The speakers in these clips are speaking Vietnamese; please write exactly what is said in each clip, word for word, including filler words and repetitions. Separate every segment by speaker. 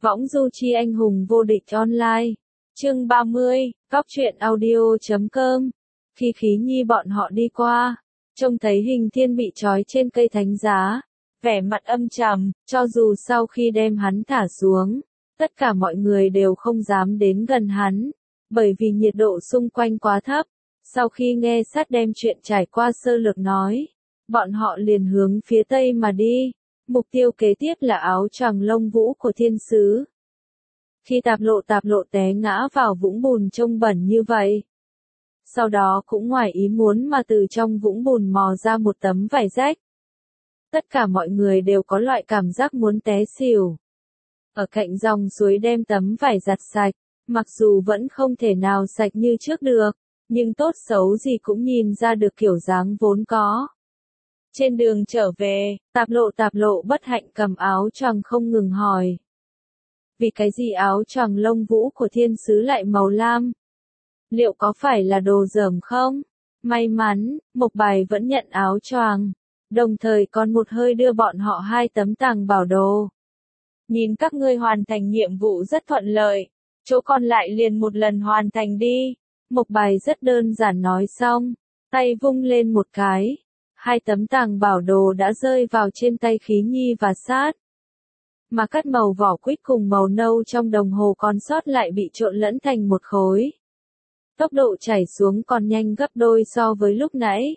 Speaker 1: Võng du chi anh hùng vô địch online. Chương ba mươi, Góc truyện audio.com. Khi Khí Nhi bọn họ đi qua, trông thấy Hình Thiên bị trói trên cây thánh giá, vẻ mặt âm trầm, cho dù sau khi đem hắn thả xuống, tất cả mọi người đều không dám đến gần hắn, bởi vì nhiệt độ xung quanh quá thấp. Sau khi nghe Sát đem chuyện trải qua sơ lược nói, bọn họ liền hướng phía tây mà đi. Mục tiêu kế tiếp là áo choàng lông vũ của thiên sứ. Khi tạp lộ tạp lộ té ngã vào vũng bùn trông bẩn như vậy. Sau đó cũng ngoài ý muốn mà từ trong vũng bùn mò ra một tấm vải rách. Tất cả mọi người đều có loại cảm giác muốn té xỉu. Ở cạnh dòng suối đem tấm vải giặt sạch, mặc dù vẫn không thể nào sạch như trước được, nhưng tốt xấu gì cũng nhìn ra được kiểu dáng vốn có. Trên đường trở về, tạp lộ tạp lộ bất hạnh cầm áo choàng không ngừng hỏi. Vì cái gì áo choàng lông vũ của thiên sứ lại màu lam? Liệu có phải là đồ dởm không? May mắn, Mộc Bài vẫn nhận áo choàng, đồng thời còn một hơi đưa bọn họ hai tấm tàng bảo đồ. Nhìn các ngươi hoàn thành nhiệm vụ rất thuận lợi, chỗ còn lại liền một lần hoàn thành đi. Mộc Bài rất đơn giản nói xong, tay vung lên một cái. Hai tấm tàng bảo đồ đã rơi vào trên tay Khí Nhi và Sát. Mà cắt màu vỏ quýt cùng màu nâu trong đồng hồ còn sót lại bị trộn lẫn thành một khối. Tốc độ chảy xuống còn nhanh gấp đôi so với lúc nãy.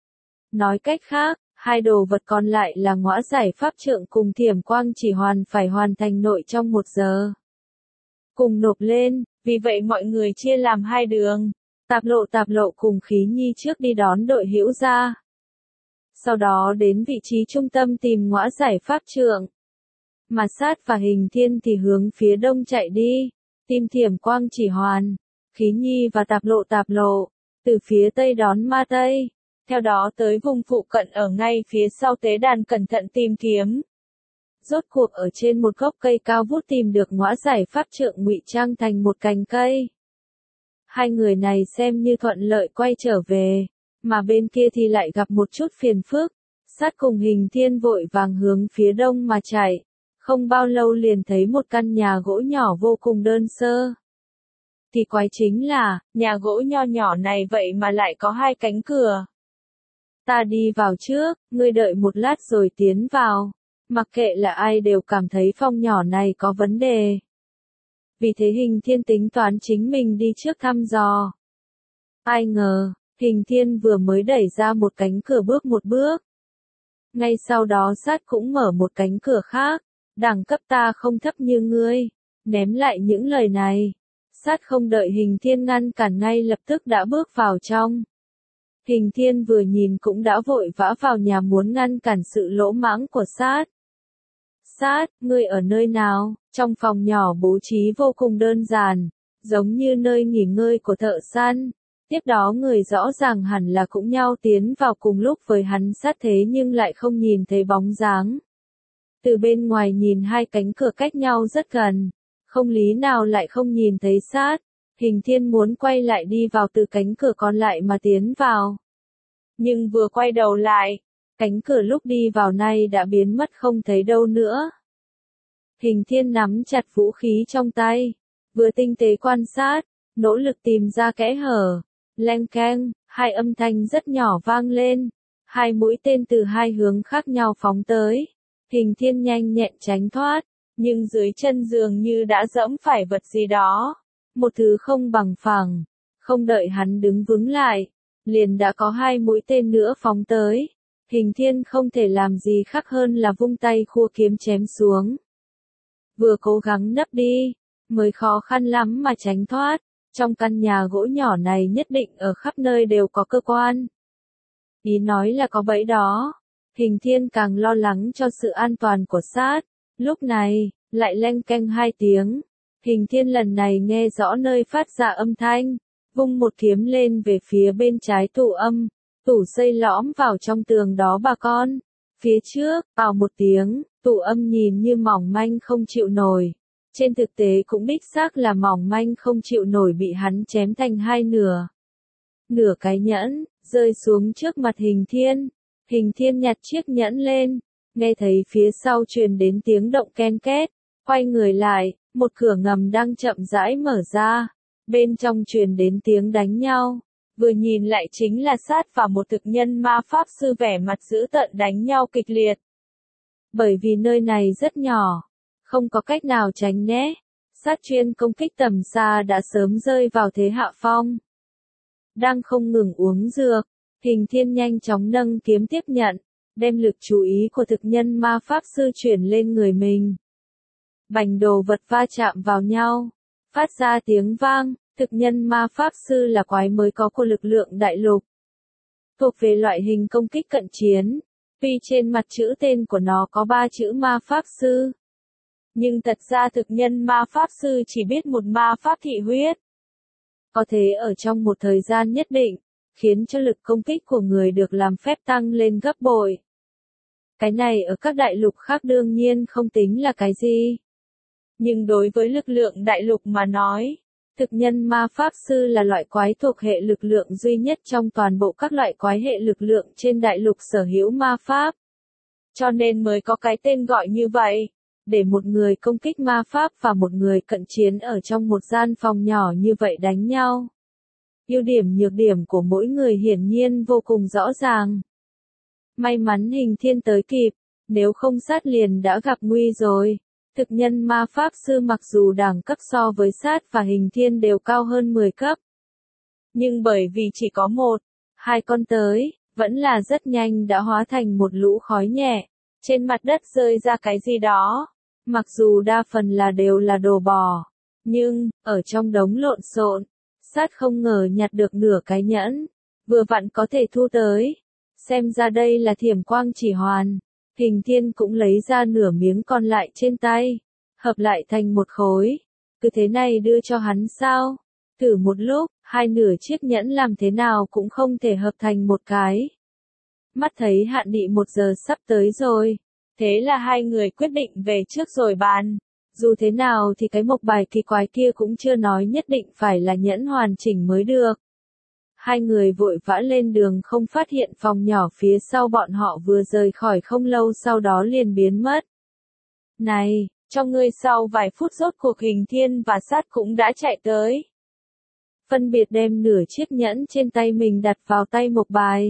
Speaker 1: Nói cách khác, hai đồ vật còn lại là ngõa giải pháp trượng cùng thiểm quang chỉ hoàn phải hoàn thành nội trong một giờ. Cùng nộp lên, vì vậy mọi người chia làm hai đường. Tạp lộ tạp lộ cùng Khí Nhi trước đi đón đội hữu ra. Sau đó đến vị trí trung tâm tìm ngõa giải pháp trượng. Mà Sát và Hình Thiên thì hướng phía đông chạy đi, tìm thiểm quang chỉ hoàn. Khí Nhi và tạp lộ tạp lộ, từ phía tây đón ma tây. Theo đó tới vùng phụ cận ở ngay phía sau tế đàn cẩn thận tìm kiếm. Rốt cuộc ở trên một gốc cây cao vút tìm được ngõa giải pháp trượng ngụy trang thành một cành cây. Hai người này xem như thuận lợi quay trở về. Mà bên kia thì lại gặp một chút phiền phức. Sát cùng Hình Thiên vội vàng hướng phía đông mà chạy. Không bao lâu liền thấy một căn nhà gỗ nhỏ vô cùng đơn sơ. Thì quái chính là, nhà gỗ nho nhỏ này vậy mà lại có hai cánh cửa. Ta đi vào trước, ngươi đợi một lát rồi tiến vào. Mặc kệ là ai đều cảm thấy phòng nhỏ này có vấn đề. Vì thế Hình Thiên tính toán chính mình đi trước thăm dò. Ai ngờ, Hình Thiên vừa mới đẩy ra một cánh cửa bước một bước. Ngay sau đó Sát cũng mở một cánh cửa khác. Đẳng cấp ta không thấp như ngươi. Ném lại những lời này. Sát không đợi Hình Thiên ngăn cản ngay lập tức đã bước vào trong. Hình Thiên vừa nhìn cũng đã vội vã vào nhà muốn ngăn cản sự lỗ mãng của Sát. Sát, ngươi ở nơi nào? Trong phòng nhỏ bố trí vô cùng đơn giản, giống như nơi nghỉ ngơi của thợ săn. Tiếp đó người rõ ràng hẳn là cũng nhau tiến vào cùng lúc với hắn Sát thế nhưng lại không nhìn thấy bóng dáng. Từ bên ngoài nhìn hai cánh cửa cách nhau rất gần, không lý nào lại không nhìn thấy Sát. Hình Thiên muốn quay lại đi vào từ cánh cửa còn lại mà tiến vào. Nhưng vừa quay đầu lại, cánh cửa lúc đi vào nay đã biến mất không thấy đâu nữa. Hình Thiên nắm chặt vũ khí trong tay, vừa tinh tế quan sát, nỗ lực tìm ra kẽ hở. Leng keng, hai âm thanh rất nhỏ vang lên, hai mũi tên từ hai hướng khác nhau phóng tới. Hình Thiên nhanh nhẹn tránh thoát, nhưng dưới chân dường như đã dẫm phải vật gì đó. Một thứ không bằng phẳng, không đợi hắn đứng vững lại, liền đã có hai mũi tên nữa phóng tới. Hình Thiên không thể làm gì khác hơn là vung tay khua kiếm chém xuống. Vừa cố gắng nấp đi, mới khó khăn lắm mà tránh thoát. Trong căn nhà gỗ nhỏ này nhất định ở khắp nơi đều có cơ quan. Ý nói là có bẫy đó. Hình Thiên càng lo lắng cho sự an toàn của Sát. Lúc này, lại leng keng hai tiếng. Hình Thiên lần này nghe rõ nơi phát ra âm thanh. Vung một kiếm lên về phía bên trái tủ âm. Tủ xây lõm vào trong tường đó bà con. Phía trước, ào một tiếng, tủ âm nhìn như mỏng manh không chịu nổi. Trên thực tế cũng đích xác là mỏng manh không chịu nổi bị hắn chém thành hai nửa. Nửa cái nhẫn, rơi xuống trước mặt Hình Thiên. Hình Thiên nhặt chiếc nhẫn lên, nghe thấy phía sau truyền đến tiếng động ken két. Quay người lại, một cửa ngầm đang chậm rãi mở ra. Bên trong truyền đến tiếng đánh nhau. Vừa nhìn lại chính là Sát và một thực nhân ma pháp sư vẻ mặt dữ tợn đánh nhau kịch liệt. Bởi vì nơi này rất nhỏ, không có cách nào tránh né. Sát chuyên công kích tầm xa đã sớm rơi vào thế hạ phong. Đang không ngừng uống dược, Hình Thiên nhanh chóng nâng kiếm tiếp nhận, đem lực chú ý của thực nhân ma pháp sư chuyển lên người mình. Bành đồ vật va chạm vào nhau, phát ra tiếng vang. Thực nhân ma pháp sư là quái mới có của lực lượng đại lục. Thuộc về loại hình công kích cận chiến, tuy trên mặt chữ tên của nó có ba chữ ma pháp sư. Nhưng thật ra thực nhân ma pháp sư chỉ biết một ma pháp thị huyết. Có thể ở trong một thời gian nhất định, khiến cho lực công kích của người được làm phép tăng lên gấp bội. Cái này ở các đại lục khác đương nhiên không tính là cái gì. Nhưng đối với lực lượng đại lục mà nói, thực nhân ma pháp sư là loại quái thuộc hệ lực lượng duy nhất trong toàn bộ các loại quái hệ lực lượng trên đại lục sở hữu ma pháp. Cho nên mới có cái tên gọi như vậy, để một người công kích ma pháp và một người cận chiến ở trong một gian phòng nhỏ như vậy đánh nhau. Ưu điểm nhược điểm của mỗi người hiển nhiên vô cùng rõ ràng. May mắn Hình Thiên tới kịp, nếu không Sát liền đã gặp nguy rồi. Thực nhân ma pháp sư mặc dù đẳng cấp so với Sát và Hình Thiên đều cao hơn mười cấp. Nhưng bởi vì chỉ có một, hai con tới, vẫn là rất nhanh đã hóa thành một lũ khói nhẹ. Trên mặt đất rơi ra cái gì đó. Mặc dù đa phần là đều là đồ bò. Nhưng, ở trong đống lộn xộn, Sát không ngờ nhặt được nửa cái nhẫn. Vừa vặn có thể thu tới. Xem ra đây là thiểm quang chỉ hoàn. Hình Thiên cũng lấy ra nửa miếng còn lại trên tay, hợp lại thành một khối. Cứ thế này đưa cho hắn sao? Thử một lúc, hai nửa chiếc nhẫn làm thế nào cũng không thể hợp thành một cái. Mắt thấy hạn định một giờ sắp tới rồi. Thế là hai người quyết định về trước rồi bàn. Dù thế nào thì cái mộc bài kỳ quái kia cũng chưa nói nhất định phải là nhẫn hoàn chỉnh mới được. Hai người vội vã lên đường không phát hiện phòng nhỏ phía sau bọn họ vừa rời khỏi không lâu sau đó liền biến mất. Này, cho ngươi sau vài phút rốt cuộc Hình Thiên và Sát cũng đã chạy tới. Phân biệt đem nửa chiếc nhẫn trên tay mình đặt vào tay mộc bài.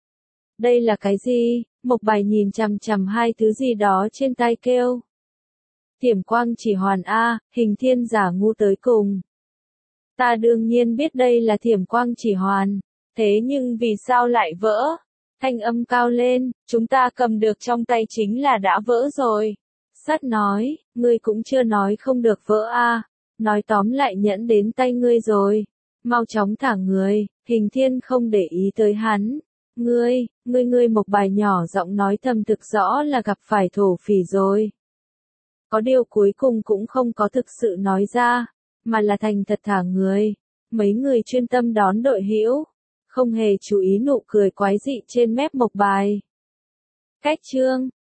Speaker 1: Đây là cái gì? Mộc bài nhìn chằm chằm hai thứ gì đó trên tay kêu. Thiểm quang chỉ hoàn A, Hình Thiên giả ngu tới cùng. Ta đương nhiên biết đây là thiểm quang chỉ hoàn, thế nhưng vì sao lại vỡ? Thanh âm cao lên, chúng ta cầm được trong tay chính là đã vỡ rồi. Sát nói, ngươi cũng chưa nói không được vỡ a, nói tóm lại nhẫn đến tay ngươi rồi. Mau chóng thả người, Hình Thiên không để ý tới hắn. Ngươi, ngươi ngươi mộc bài nhỏ giọng nói thầm thực rõ là gặp phải thổ phỉ rồi. Có điều cuối cùng cũng không có thực sự nói ra. Mà là thành thật thả người. Mấy người chuyên tâm đón đội hữu, không hề chú ý nụ cười quái dị trên mép mộc bài. Cách chương